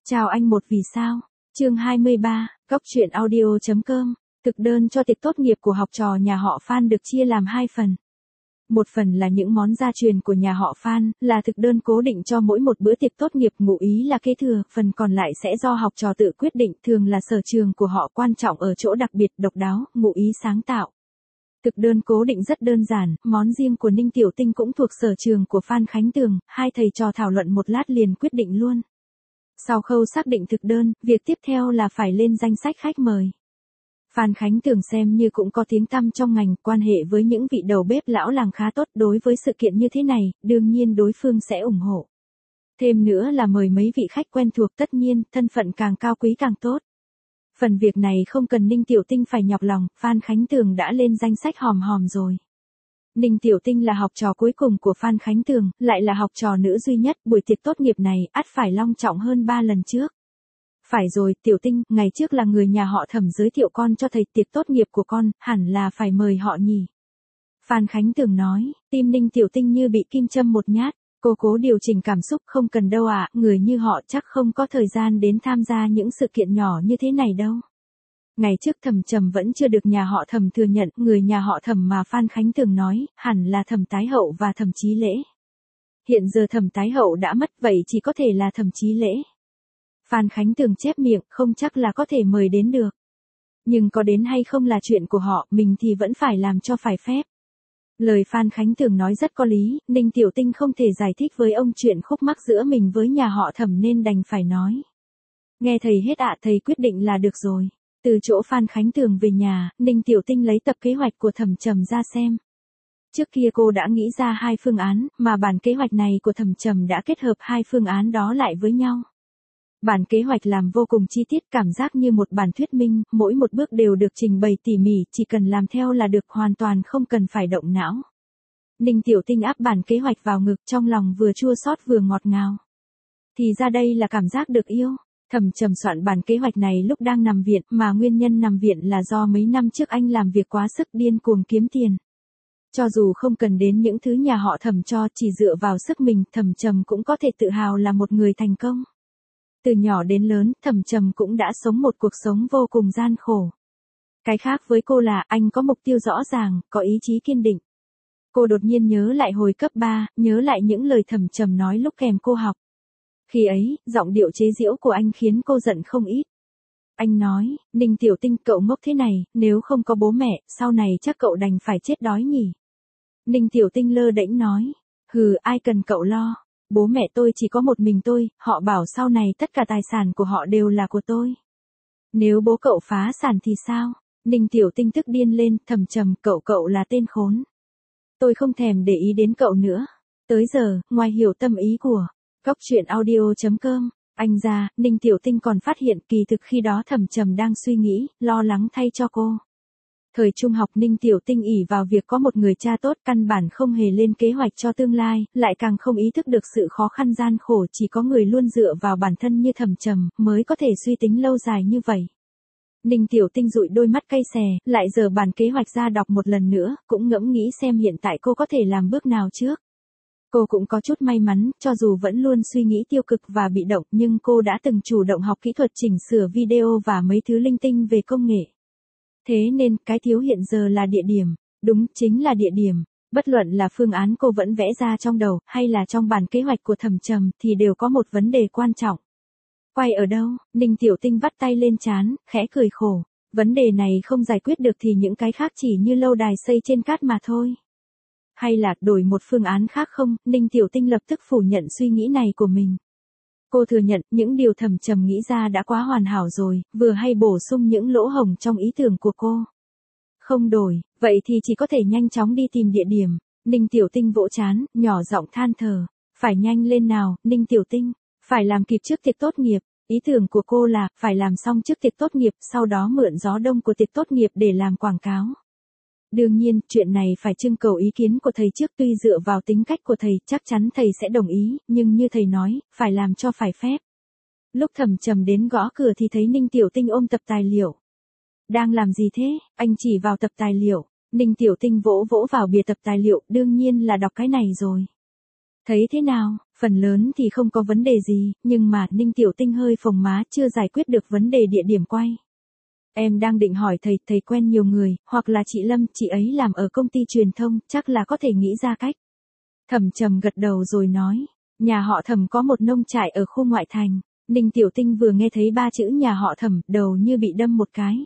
Chào anh một vì sao. Chương 23, Góc truyện audio.com. Thực đơn cho tiệc tốt nghiệp của học trò nhà họ Phan được chia làm 2 phần. Một phần là những món gia truyền của nhà họ Phan, là thực đơn cố định cho mỗi một bữa tiệc tốt nghiệp, ngụ ý là kế thừa, phần còn lại sẽ do học trò tự quyết định, thường là sở trường của họ, quan trọng ở chỗ đặc biệt, độc đáo, ngụ ý sáng tạo. Thực đơn cố định rất đơn giản, món riêng của Ninh Tiểu Tinh cũng thuộc sở trường của Phan Khánh Tường, hai thầy trò thảo luận một lát liền quyết định luôn. Sau khâu xác định thực đơn, việc tiếp theo là phải lên danh sách khách mời. Phan Khánh Tường xem như cũng có tiếng tăm trong ngành, quan hệ với những vị đầu bếp lão làng khá tốt, đối với sự kiện như thế này, đương nhiên đối phương sẽ ủng hộ. Thêm nữa là mời mấy vị khách quen thuộc, tất nhiên, thân phận càng cao quý càng tốt. Phần việc này không cần Ninh Tiểu Tinh phải nhọc lòng, Phan Khánh Tường đã lên danh sách hòm hòm rồi. Ninh Tiểu Tinh là học trò cuối cùng của Phan Khánh Tường, lại là học trò nữ duy nhất, buổi tiệc tốt nghiệp này ắt phải long trọng hơn 3 lần trước. Phải rồi, Tiểu Tinh, ngày trước là người nhà họ Thẩm giới thiệu con cho thầy, tiệc tốt nghiệp của con, hẳn là phải mời họ nhỉ. Phan Khánh Tường nói, tim Ninh Tiểu Tinh như bị kim châm một nhát, cô cố điều chỉnh cảm xúc, không cần đâu ạ, người như họ chắc không có thời gian đến tham gia những sự kiện nhỏ như thế này đâu. Ngày trước Thẩm Trầm vẫn chưa được nhà họ Thẩm thừa nhận, người nhà họ Thẩm mà Phan Khánh Tường nói, hẳn là Thẩm Tái Hậu và Thẩm Chí Lễ. Hiện giờ Thẩm Tái Hậu đã mất, vậy chỉ có thể là Thẩm Chí Lễ. Phan Khánh Tường chép miệng, không chắc là có thể mời đến được. Nhưng có đến hay không là chuyện của họ, mình thì vẫn phải làm cho phải phép. Lời Phan Khánh Tường nói rất có lý, Ninh Tiểu Tinh không thể giải thích với ông chuyện khúc mắc giữa mình với nhà họ Thẩm nên đành phải nói. Nghe thầy hết ạ, thầy quyết định là được rồi. Từ chỗ Phan Khánh Tường về nhà, Ninh Tiểu Tinh lấy tập kế hoạch của Thẩm Trầm ra xem. Trước kia cô đã nghĩ ra 2 phương án, mà bản kế hoạch này của Thẩm Trầm đã kết hợp 2 phương án đó lại với nhau. Bản kế hoạch làm vô cùng chi tiết, cảm giác như một bản thuyết minh, mỗi một bước đều được trình bày tỉ mỉ, chỉ cần làm theo là được, hoàn toàn không cần phải động não. Ninh Tiểu Tinh áp bản kế hoạch vào ngực, trong lòng vừa chua xót vừa ngọt ngào. Thì ra đây là cảm giác được yêu. Thẩm Trầm soạn bản kế hoạch này lúc đang nằm viện, mà nguyên nhân nằm viện là do mấy năm trước anh làm việc quá sức, điên cuồng kiếm tiền. Cho dù không cần đến những thứ nhà họ Thẩm cho, chỉ dựa vào sức mình, Thẩm Trầm cũng có thể tự hào là một người thành công. Từ nhỏ đến lớn, Thẩm Trầm cũng đã sống một cuộc sống vô cùng gian khổ. Cái khác với cô là, anh có mục tiêu rõ ràng, có ý chí kiên định. Cô đột nhiên nhớ lại hồi cấp 3, nhớ lại những lời Thẩm Trầm nói lúc kèm cô học. Khi ấy, giọng điệu chế giễu của anh khiến cô giận không ít. Anh nói, Ninh Tiểu Tinh, cậu ngốc thế này, nếu không có bố mẹ, sau này chắc cậu đành phải chết đói nhỉ. Ninh Tiểu Tinh lơ đễnh nói, hừ, ai cần cậu lo. Bố mẹ tôi chỉ có một mình tôi, họ bảo sau này tất cả tài sản của họ đều là của tôi. Nếu bố cậu phá sản thì sao? Ninh Tiểu Tinh tức điên lên, Thẩm Trầm, cậu là tên khốn. Tôi không thèm để ý đến cậu nữa. Tới giờ, ngoài hiểu tâm ý của Góc truyện audio.com, anh ra, Ninh Tiểu Tinh còn phát hiện kỳ thực khi đó Thẩm Trầm đang suy nghĩ, lo lắng thay cho cô. Thời trung học Ninh Tiểu Tinh ỷ vào việc có một người cha tốt, căn bản không hề lên kế hoạch cho tương lai, lại càng không ý thức được sự khó khăn gian khổ, chỉ có người luôn dựa vào bản thân như Thẩm Trầm mới có thể suy tính lâu dài như vậy. Ninh Tiểu Tinh dụi đôi mắt cay xè, lại dở bản kế hoạch ra đọc một lần nữa, cũng ngẫm nghĩ xem hiện tại cô có thể làm bước nào trước. Cô cũng có chút may mắn, cho dù vẫn luôn suy nghĩ tiêu cực và bị động, nhưng cô đã từng chủ động học kỹ thuật chỉnh sửa video và mấy thứ linh tinh về công nghệ. Thế nên, cái thiếu hiện giờ là địa điểm. Đúng, chính là địa điểm. Bất luận là phương án cô vẫn vẽ ra trong đầu, hay là trong bản kế hoạch của Thẩm Trầm, thì đều có một vấn đề quan trọng. Quay ở đâu? Ninh Tiểu Tinh vắt tay lên trán, khẽ cười khổ. Vấn đề này không giải quyết được thì những cái khác chỉ như lâu đài xây trên cát mà thôi. Hay là đổi một phương án khác không? Ninh Tiểu Tinh lập tức phủ nhận suy nghĩ này của mình. Cô thừa nhận, những điều Thẩm Trầm nghĩ ra đã quá hoàn hảo rồi, vừa hay bổ sung những lỗ hổng trong ý tưởng của cô. Không đổi, vậy thì chỉ có thể nhanh chóng đi tìm địa điểm. Ninh Tiểu Tinh vỗ trán, nhỏ giọng than thở. Phải nhanh lên nào, Ninh Tiểu Tinh. Phải làm kịp trước tiệc tốt nghiệp. Ý tưởng của cô là, phải làm xong trước tiệc tốt nghiệp, sau đó mượn gió đông của tiệc tốt nghiệp để làm quảng cáo. Đương nhiên, chuyện này phải trưng cầu ý kiến của thầy trước, tuy dựa vào tính cách của thầy, chắc chắn thầy sẽ đồng ý, nhưng như thầy nói, phải làm cho phải phép. Lúc Thẩm Trầm đến gõ cửa thì thấy Ninh Tiểu Tinh ôm tập tài liệu. Đang làm gì thế? Anh chỉ vào tập tài liệu. Ninh Tiểu Tinh vỗ vỗ vào bìa tập tài liệu, đương nhiên là đọc cái này rồi. Thấy thế nào, phần lớn thì không có vấn đề gì, nhưng mà Ninh Tiểu Tinh hơi phồng má chưa giải quyết được vấn đề địa điểm quay. Em đang định hỏi thầy quen nhiều người, hoặc là chị Lâm, chị ấy làm ở công ty truyền thông, chắc là có thể nghĩ ra cách. Thẩm Trầm gật đầu rồi nói, nhà họ Thẩm có một nông trại ở khu ngoại thành. Ninh Tiểu Tinh vừa nghe thấy 3 chữ nhà họ Thẩm, đầu như bị đâm một cái.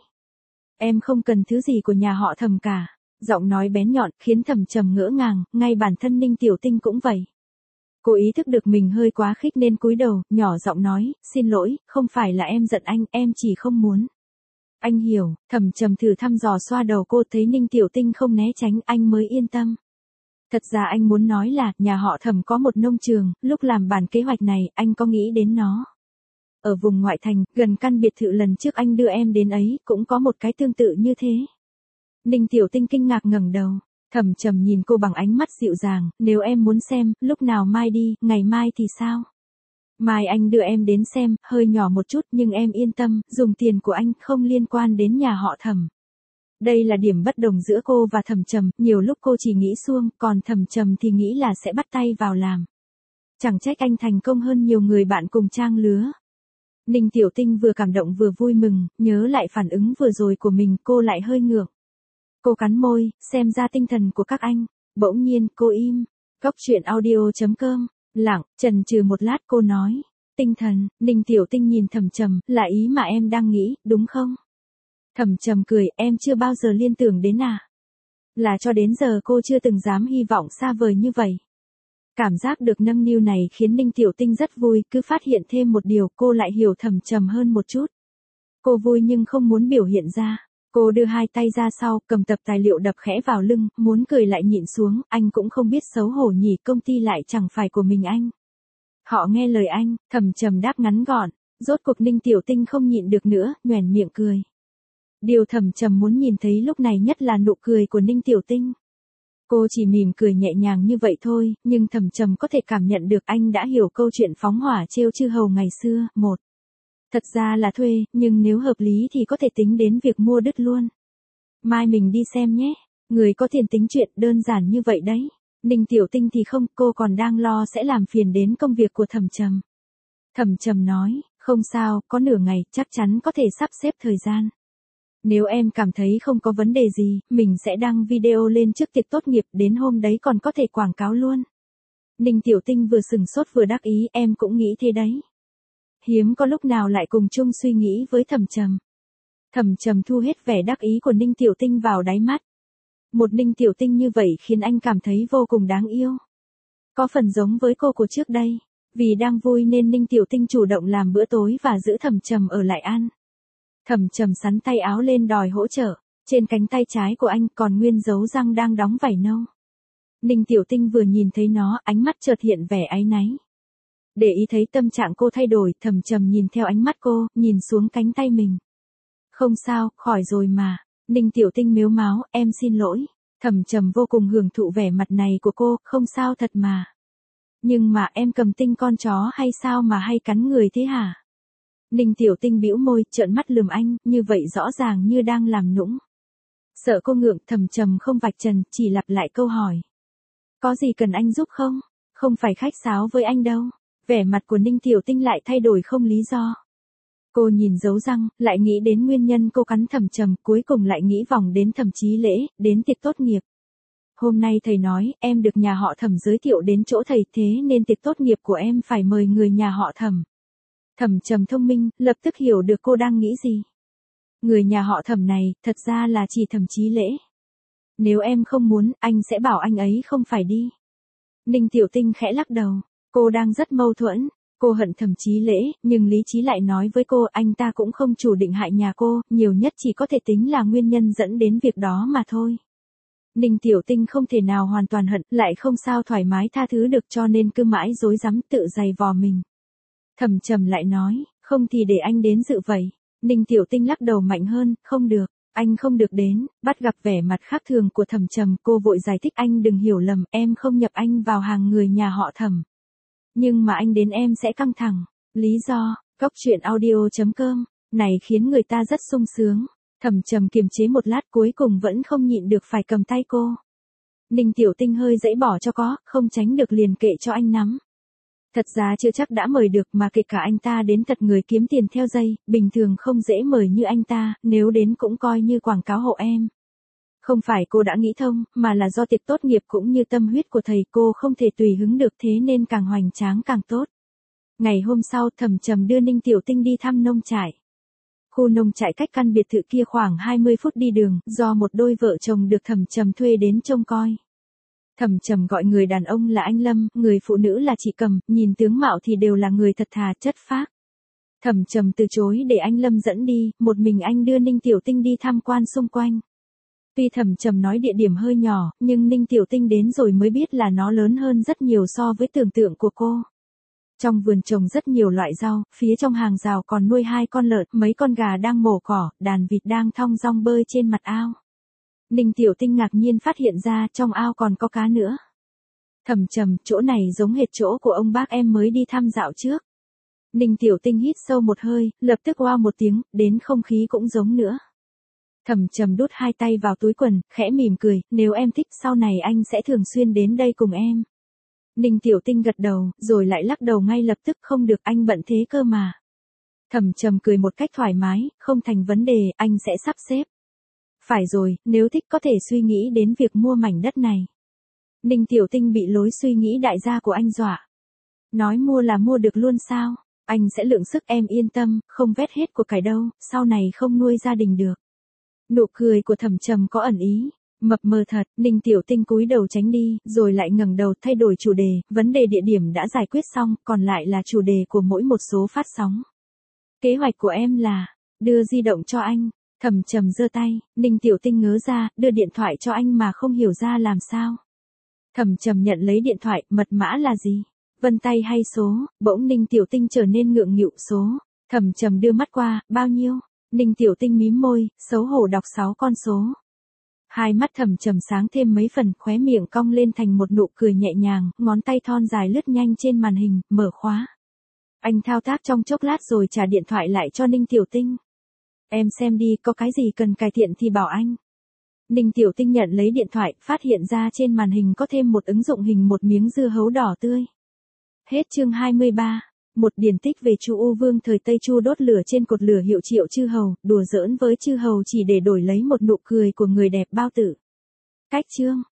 Em không cần thứ gì của nhà họ Thẩm cả. Giọng nói bén nhọn khiến Thẩm Trầm ngỡ ngàng, ngay bản thân Ninh Tiểu Tinh cũng vậy. Cô ý thức được mình hơi quá khích nên cúi đầu, nhỏ giọng nói, xin lỗi, không phải là em giận anh, em chỉ không muốn. Anh hiểu. Thẩm Trầm thử thăm dò xoa đầu cô, thấy Ninh Tiểu Tinh không né tránh, anh mới yên tâm. Thật ra anh muốn nói là, nhà họ Thẩm có một nông trường, lúc làm bản kế hoạch này, anh có nghĩ đến nó. Ở vùng ngoại thành, gần căn biệt thự lần trước anh đưa em đến ấy, cũng có một cái tương tự như thế. Ninh Tiểu Tinh kinh ngạc ngẩng đầu. Thẩm Trầm nhìn cô bằng ánh mắt dịu dàng, nếu em muốn xem, lúc nào mai đi, ngày mai thì sao? Mai anh đưa em đến xem, hơi nhỏ một chút nhưng em yên tâm, dùng tiền của anh không liên quan đến nhà họ Thẩm. Đây là điểm bất đồng giữa cô và Thẩm Trầm, nhiều lúc cô chỉ nghĩ suông, còn Thẩm Trầm thì nghĩ là sẽ bắt tay vào làm. Chẳng trách anh thành công hơn nhiều người bạn cùng trang lứa. Ninh Tiểu Tinh vừa cảm động vừa vui mừng, nhớ lại phản ứng vừa rồi của mình, cô lại hơi ngượng. Cô cắn môi, xem ra tinh thần của các anh. Bỗng nhiên, cô im. Góc chuyện audio.com. Lặng, chần chừ một lát cô nói. Tinh thần. Ninh Tiểu Tinh nhìn Thẩm Trầm, là ý mà em đang nghĩ, đúng không? Thẩm Trầm cười, em chưa bao giờ liên tưởng đến à? Là cho đến giờ cô chưa từng dám hy vọng xa vời như vậy. Cảm giác được nâng niu này khiến Ninh Tiểu Tinh rất vui, cứ phát hiện thêm một điều, cô lại hiểu Thẩm Trầm hơn một chút. Cô vui nhưng không muốn biểu hiện ra. Cô đưa hai tay ra sau, cầm tập tài liệu đập khẽ vào lưng, muốn cười lại nhịn xuống, anh cũng không biết xấu hổ nhỉ, công ty lại chẳng phải của mình anh. Họ nghe lời anh. Thẩm Trầm đáp ngắn gọn, rốt cuộc Ninh Tiểu Tinh không nhịn được nữa, nhoẻn miệng cười. Điều Thẩm Trầm muốn nhìn thấy lúc này nhất là nụ cười của Ninh Tiểu Tinh. Cô chỉ mỉm cười nhẹ nhàng như vậy thôi, nhưng Thẩm Trầm có thể cảm nhận được anh đã hiểu câu chuyện phóng hỏa trêu chư hầu ngày xưa. Thật ra là thuê, nhưng nếu hợp lý thì có thể tính đến việc mua đứt luôn. Mai mình đi xem nhé. Người có tiền tính chuyện đơn giản như vậy đấy. Ninh Tiểu Tinh thì không, cô còn đang lo sẽ làm phiền đến công việc của Thẩm Trầm. Thẩm Trầm nói, không sao, có nửa ngày, chắc chắn có thể sắp xếp thời gian. Nếu em cảm thấy không có vấn đề gì, mình sẽ đăng video lên trước tiệc tốt nghiệp, đến hôm đấy còn có thể quảng cáo luôn. Ninh Tiểu Tinh vừa sừng sốt vừa đắc ý, em cũng nghĩ thế đấy. Hiếm có lúc nào lại cùng chung suy nghĩ với Thẩm Trầm. Thẩm Trầm thu hết vẻ đắc ý của Ninh Tiểu Tinh vào đáy mắt. Một Ninh Tiểu Tinh như vậy khiến anh cảm thấy vô cùng đáng yêu. Có phần giống với cô của trước đây. Vì đang vui nên Ninh Tiểu Tinh chủ động làm bữa tối và giữ Thẩm Trầm ở lại ăn. Thẩm Trầm xắn tay áo lên đòi hỗ trợ. Trên cánh tay trái của anh còn nguyên dấu răng đang đóng vải nâu. Ninh Tiểu Tinh vừa nhìn thấy nó, ánh mắt chợt hiện vẻ áy náy. Để ý thấy tâm trạng cô thay đổi, Thẩm Trầm nhìn theo ánh mắt cô, nhìn xuống cánh tay mình. Không sao, khỏi rồi mà. Ninh Tiểu Tinh mếu máo, em xin lỗi. Thẩm Trầm vô cùng hưởng thụ vẻ mặt này của cô, không sao thật mà. Nhưng mà em cầm tinh con chó hay sao mà hay cắn người thế hả? Ninh Tiểu Tinh bĩu môi, trợn mắt lườm anh, như vậy rõ ràng như đang làm nũng. Sợ cô ngượng, Thẩm Trầm không vạch trần, chỉ lặp lại câu hỏi. Có gì cần anh giúp không? Không phải khách sáo với anh đâu. Vẻ mặt của Ninh Tiểu Tinh lại thay đổi không lý do. Cô nhìn dấu răng, lại nghĩ đến nguyên nhân cô cắn Thẩm Trầm, cuối cùng lại nghĩ vòng đến Thẩm Chí Lễ, đến tiệc tốt nghiệp. Hôm nay thầy nói, em được nhà họ Thẩm giới thiệu đến chỗ thầy, thế nên tiệc tốt nghiệp của em phải mời người nhà họ Thẩm. Thẩm Trầm thông minh, lập tức hiểu được cô đang nghĩ gì. Người nhà họ Thẩm này, thật ra là chỉ Thẩm Chí Lễ. Nếu em không muốn, anh sẽ bảo anh ấy không phải đi. Ninh Tiểu Tinh khẽ lắc đầu. Cô đang rất mâu thuẫn. Cô hận Thẩm Chí Lễ, nhưng lý trí lại nói với cô anh ta cũng không chủ định hại nhà cô, nhiều nhất chỉ có thể tính là nguyên nhân dẫn đến việc đó mà thôi. Ninh Tiểu Tinh không thể nào hoàn toàn hận, lại không sao thoải mái tha thứ được cho nên cứ mãi rối rắm tự giày vò mình. Thẩm Trầm lại nói, không thì để anh đến dự vậy. Ninh Tiểu Tinh lắc đầu mạnh hơn, không được, anh không được đến. Bắt gặp vẻ mặt khác thường của Thẩm Trầm, cô vội giải thích anh đừng hiểu lầm, em không nhập anh vào hàng người nhà họ Thẩm. Nhưng mà anh đến em sẽ căng thẳng. Lý do, góc chuyện audio.com, này khiến người ta rất sung sướng. Thẩm Trầm kiềm chế một lát cuối cùng vẫn không nhịn được phải cầm tay cô. Ninh Tiểu Tinh hơi dãy bỏ cho có, không tránh được liền kệ cho anh nắm. Thật ra chưa chắc đã mời được mà kể cả anh ta đến thật người kiếm tiền theo dây, bình thường không dễ mời như anh ta, nếu đến cũng coi như quảng cáo hộ em. Không phải cô đã nghĩ thông, mà là do tiệc tốt nghiệp cũng như tâm huyết của thầy cô không thể tùy hứng được thế nên càng hoành tráng càng tốt. Ngày hôm sau Thẩm Trầm đưa Ninh Tiểu Tinh đi thăm nông trại. Khu nông trại cách căn biệt thự kia khoảng 20 phút đi đường, do một đôi vợ chồng được Thẩm Trầm thuê đến trông coi. Thẩm Trầm gọi người đàn ông là anh Lâm, người phụ nữ là chị Cầm, nhìn tướng mạo thì đều là người thật thà chất phác. Thẩm Trầm từ chối để anh Lâm dẫn đi, một mình anh đưa Ninh Tiểu Tinh đi tham quan xung quanh. Tuy Thẩm Trầm nói địa điểm hơi nhỏ, nhưng Ninh Tiểu Tinh đến rồi mới biết là nó lớn hơn rất nhiều so với tưởng tượng của cô. Trong vườn trồng rất nhiều loại rau, phía trong hàng rào còn nuôi 2 con lợn, mấy con gà đang mổ cỏ, đàn vịt đang thong dong bơi trên mặt ao. Ninh Tiểu Tinh ngạc nhiên phát hiện ra trong ao còn có cá nữa. Thẩm Trầm, chỗ này giống hệt chỗ của ông bác em mới đi thăm dạo trước. Ninh Tiểu Tinh hít sâu một hơi, lập tức oa một tiếng, đến không khí cũng giống nữa. Thẩm Trầm đút 2 tay vào túi quần, khẽ mỉm cười, nếu em thích sau này anh sẽ thường xuyên đến đây cùng em. Ninh Tiểu Tinh gật đầu, rồi lại lắc đầu ngay lập tức, không được, anh bận thế cơ mà. Thẩm Trầm cười một cách thoải mái, không thành vấn đề, anh sẽ sắp xếp. Phải rồi, nếu thích có thể suy nghĩ đến việc mua mảnh đất này. Ninh Tiểu Tinh bị lối suy nghĩ đại gia của anh dọa. Nói mua là mua được luôn sao? Anh sẽ lượng sức, em yên tâm, không vét hết của cải đâu, sau này không nuôi gia đình được. Nụ cười của Thẩm Trầm có ẩn ý. Mập mờ thật, Ninh Tiểu Tinh cúi đầu tránh đi, rồi lại ngẩng đầu thay đổi chủ đề, vấn đề địa điểm đã giải quyết xong, còn lại là chủ đề của mỗi một số phát sóng. Kế hoạch của em là, đưa di động cho anh. Thẩm Trầm giơ tay, Ninh Tiểu Tinh ngớ ra, đưa điện thoại cho anh mà không hiểu ra làm sao. Thẩm Trầm nhận lấy điện thoại, mật mã là gì? Vân tay hay số? Bỗng Ninh Tiểu Tinh trở nên ngượng nghịu, số. Thẩm Trầm đưa mắt qua, bao nhiêu? Ninh Tiểu Tinh mím môi, xấu hổ đọc 6 con số. Hai mắt Thẩm Trầm sáng thêm mấy phần, khóe miệng cong lên thành một nụ cười nhẹ nhàng, ngón tay thon dài lướt nhanh trên màn hình, mở khóa. Anh thao tác trong chốc lát rồi trả điện thoại lại cho Ninh Tiểu Tinh. Em xem đi, có cái gì cần cải thiện thì bảo anh. Ninh Tiểu Tinh nhận lấy điện thoại, phát hiện ra trên màn hình có thêm một ứng dụng hình một miếng dưa hấu đỏ tươi. Hết chương 23. Một điển tích về Chu U Vương thời Tây Chu đốt lửa trên cột lửa hiệu Triệu Chư Hầu, đùa giỡn với Chư Hầu chỉ để đổi lấy một nụ cười của người đẹp bao tử. Cách chương